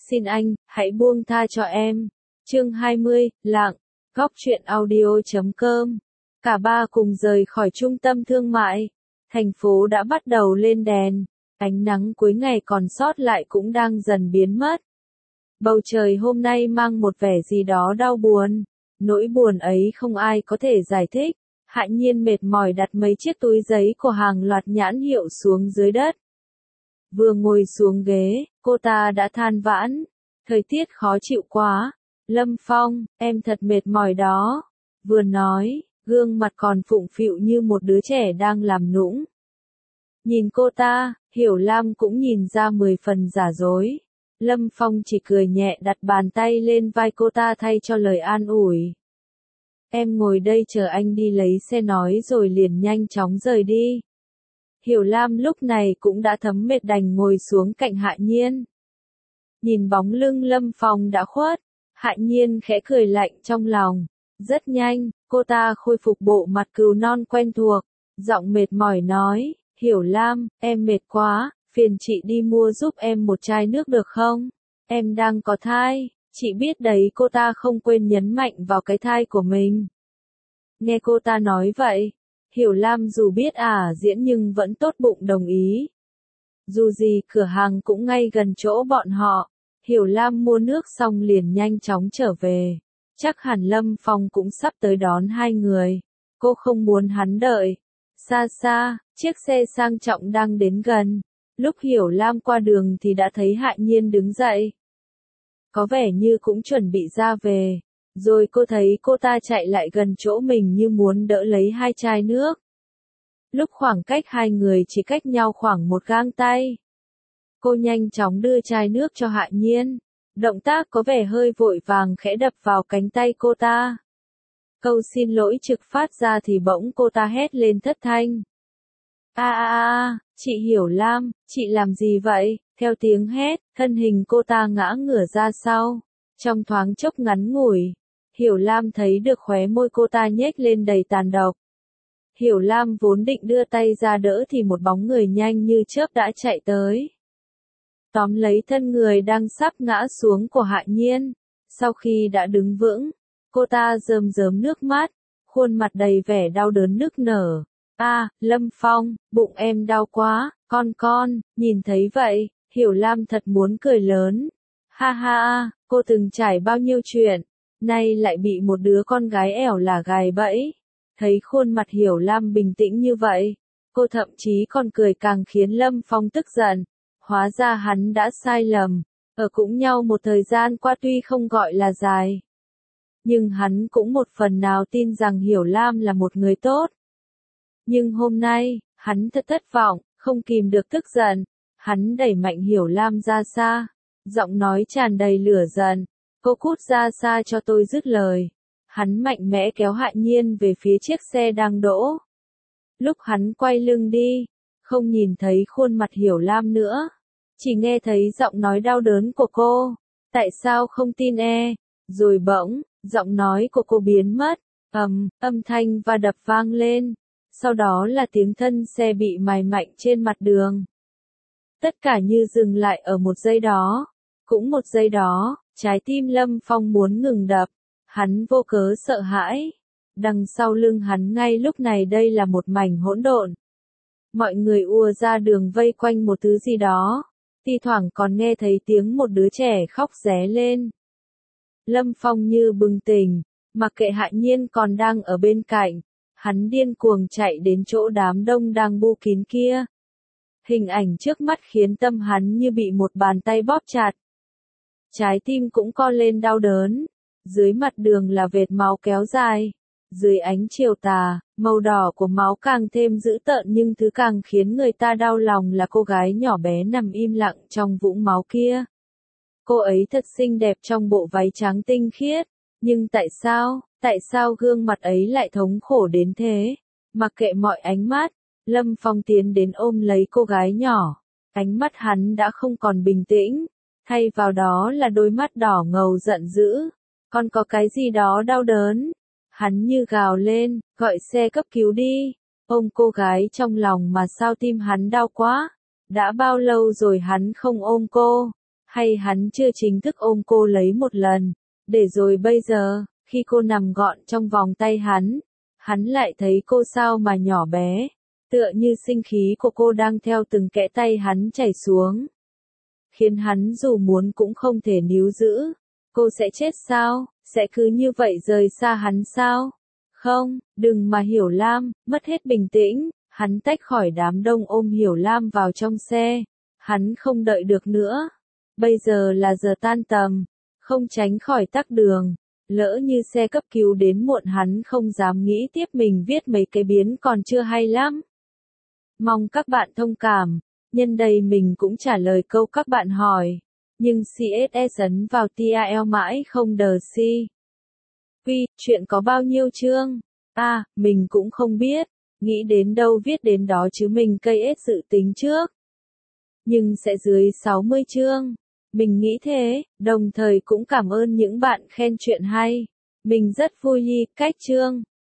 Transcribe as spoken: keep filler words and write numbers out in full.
xin anh, hãy buông tha cho em. Chương hai mươi, Lặng, Góc truyện audio.com. Cả ba cùng rời khỏi trung tâm thương mại. Thành phố đã bắt đầu lên đèn, ánh nắng cuối ngày còn sót lại cũng đang dần biến mất. Bầu trời hôm nay mang một vẻ gì đó đau buồn, nỗi buồn ấy không ai có thể giải thích. Hạ Nhiên mệt mỏi đặt mấy chiếc túi giấy của hàng loạt nhãn hiệu xuống dưới đất. Vừa ngồi xuống ghế, cô ta đã than vãn, thời tiết khó chịu quá. Lâm Phong, em thật mệt mỏi đó. Vừa nói, gương mặt còn phụng phịu như một đứa trẻ đang làm nũng. Nhìn cô ta, Hiểu Lam cũng nhìn ra mười phần giả dối. Lâm Phong chỉ cười nhẹ đặt bàn tay lên vai cô ta thay cho lời an ủi. Em ngồi đây chờ anh đi lấy xe nói rồi liền nhanh chóng rời đi. Hiểu Lam lúc này cũng đã thấm mệt đành ngồi xuống cạnh Hạ Nhiên. Nhìn bóng lưng Lâm Phong đã khuất, Hạ Nhiên khẽ cười lạnh trong lòng. Rất nhanh, cô ta khôi phục bộ mặt cừu non quen thuộc, giọng mệt mỏi nói, Hiểu Lam, em mệt quá, phiền chị đi mua giúp em một chai nước được không? Em đang có thai, chị biết đấy. Cô ta không quên nhấn mạnh vào cái thai của mình. Nghe cô ta nói vậy, Hiểu Lam dù biết ả diễn nhưng vẫn tốt bụng đồng ý. Dù gì cửa hàng cũng ngay gần chỗ bọn họ, Hiểu Lam mua nước xong liền nhanh chóng trở về. Chắc hẳn Lâm Phong cũng sắp tới đón hai người. Cô không muốn hắn đợi. Xa xa, chiếc xe sang trọng đang đến gần. Lúc Hiểu Lam qua đường thì đã thấy Hạ Nhiên đứng dậy. Có vẻ như cũng chuẩn bị ra về. Rồi cô thấy cô ta chạy lại gần chỗ mình như muốn đỡ lấy hai chai nước. Lúc khoảng cách hai người chỉ cách nhau khoảng một gang tay. Cô nhanh chóng đưa chai nước cho Hạ Nhiên. Động tác có vẻ hơi vội vàng khẽ đập vào cánh tay cô ta. Câu xin lỗi trực phát ra thì bỗng cô ta hét lên thất thanh. A a a, chị Hiểu Lam, chị làm gì vậy? Theo tiếng hét, thân hình cô ta ngã ngửa ra sau. Trong thoáng chốc ngắn ngủi, Hiểu Lam thấy được khóe môi cô ta nhếch lên đầy tàn độc. Hiểu Lam vốn định đưa tay ra đỡ thì một bóng người nhanh như chớp đã chạy tới. Tóm lấy thân người đang sắp ngã xuống của Hạ Nhiên. Sau khi đã đứng vững, cô ta rơm rớm nước mắt, khuôn mặt đầy vẻ đau đớn nức nở. A, Lâm Phong, bụng em đau quá, con con. Nhìn thấy vậy, Hiểu Lam thật muốn cười lớn. Ha ha, cô từng trải bao nhiêu chuyện, nay lại bị một đứa con gái ẻo là gài bẫy. Thấy khuôn mặt Hiểu Lam bình tĩnh như vậy, cô thậm chí còn cười càng khiến Lâm Phong tức giận. Hóa ra hắn đã sai lầm, ở cùng nhau một thời gian qua tuy không gọi là dài. Nhưng hắn cũng một phần nào tin rằng Hiểu Lam là một người tốt. Nhưng hôm nay, hắn thật thất vọng, không kìm được tức giận. Hắn đẩy mạnh Hiểu Lam ra xa, giọng nói tràn đầy lửa giận. Cô cút ra xa cho tôi, dứt lời. Hắn mạnh mẽ kéo Hạ Nhiên về phía chiếc xe đang đỗ. Lúc hắn quay lưng đi, không nhìn thấy khuôn mặt Hiểu Lam nữa. Chỉ nghe thấy giọng nói đau đớn của cô. Tại sao không tin e? Rồi bỗng, giọng nói của cô biến mất. Ầm, âm thanh va đập vang lên. Sau đó là tiếng thân xe bị mài mạnh trên mặt đường. Tất cả như dừng lại ở một giây đó. Cũng một giây đó, trái tim Lâm Phong muốn ngừng đập. Hắn vô cớ sợ hãi. Đằng sau lưng hắn ngay lúc này đây là một mảnh hỗn độn. Mọi người ùa ra đường vây quanh một thứ gì đó. Thi thoảng còn nghe thấy tiếng một đứa trẻ khóc ré lên. Lâm Phong như bừng tỉnh, mặc kệ Hạ Nhiên còn đang ở bên cạnh. Hắn điên cuồng chạy đến chỗ đám đông đang bu kín kia. Hình ảnh trước mắt khiến tâm hắn như bị một bàn tay bóp chặt. Trái tim cũng co lên đau đớn. Dưới mặt đường là vệt máu kéo dài. Dưới ánh chiều tà, màu đỏ của máu càng thêm dữ tợn, nhưng thứ càng khiến người ta đau lòng là cô gái nhỏ bé nằm im lặng trong vũng máu kia. Cô ấy thật xinh đẹp trong bộ váy trắng tinh khiết. Nhưng tại sao, tại sao gương mặt ấy lại thống khổ đến thế? Mặc kệ mọi ánh mắt, Lâm Phong tiến đến ôm lấy cô gái nhỏ. Ánh mắt hắn đã không còn bình tĩnh. Thay vào đó là đôi mắt đỏ ngầu giận dữ. Còn có cái gì đó đau đớn. Hắn như gào lên, gọi xe cấp cứu đi. Ôm cô gái trong lòng mà sao tim hắn đau quá. Đã bao lâu rồi hắn không ôm cô. Hay hắn chưa chính thức ôm cô lấy một lần, để rồi bây giờ, khi cô nằm gọn trong vòng tay hắn, hắn lại thấy cô sao mà nhỏ bé, tựa như sinh khí của cô đang theo từng kẽ tay hắn chảy xuống. Khiến hắn dù muốn cũng không thể níu giữ. Cô sẽ chết sao? Sẽ cứ như vậy rời xa hắn sao? Không, đừng mà Hiểu Lam, mất hết bình tĩnh, hắn tách khỏi đám đông ôm Hiểu Lam vào trong xe. Hắn không đợi được nữa. Bây giờ là giờ tan tầm, không tránh khỏi tắc đường. Lỡ như xe cấp cứu đến muộn hắn không dám nghĩ tiếp mình viết mấy cái biến còn chưa hay lắm. Mong các bạn thông cảm, nhân đây mình cũng trả lời câu các bạn hỏi. Nhưng xê ét ét ấn vào tê a lờ mãi không đờ si. Quy, chuyện có bao nhiêu chương? À, mình cũng không biết, nghĩ đến đâu viết đến đó chứ mình cây ết dự tính trước. Nhưng sẽ dưới sáu mươi chương. Mình nghĩ thế, đồng thời cũng cảm ơn những bạn khen chuyện hay. Mình rất vui cách chương.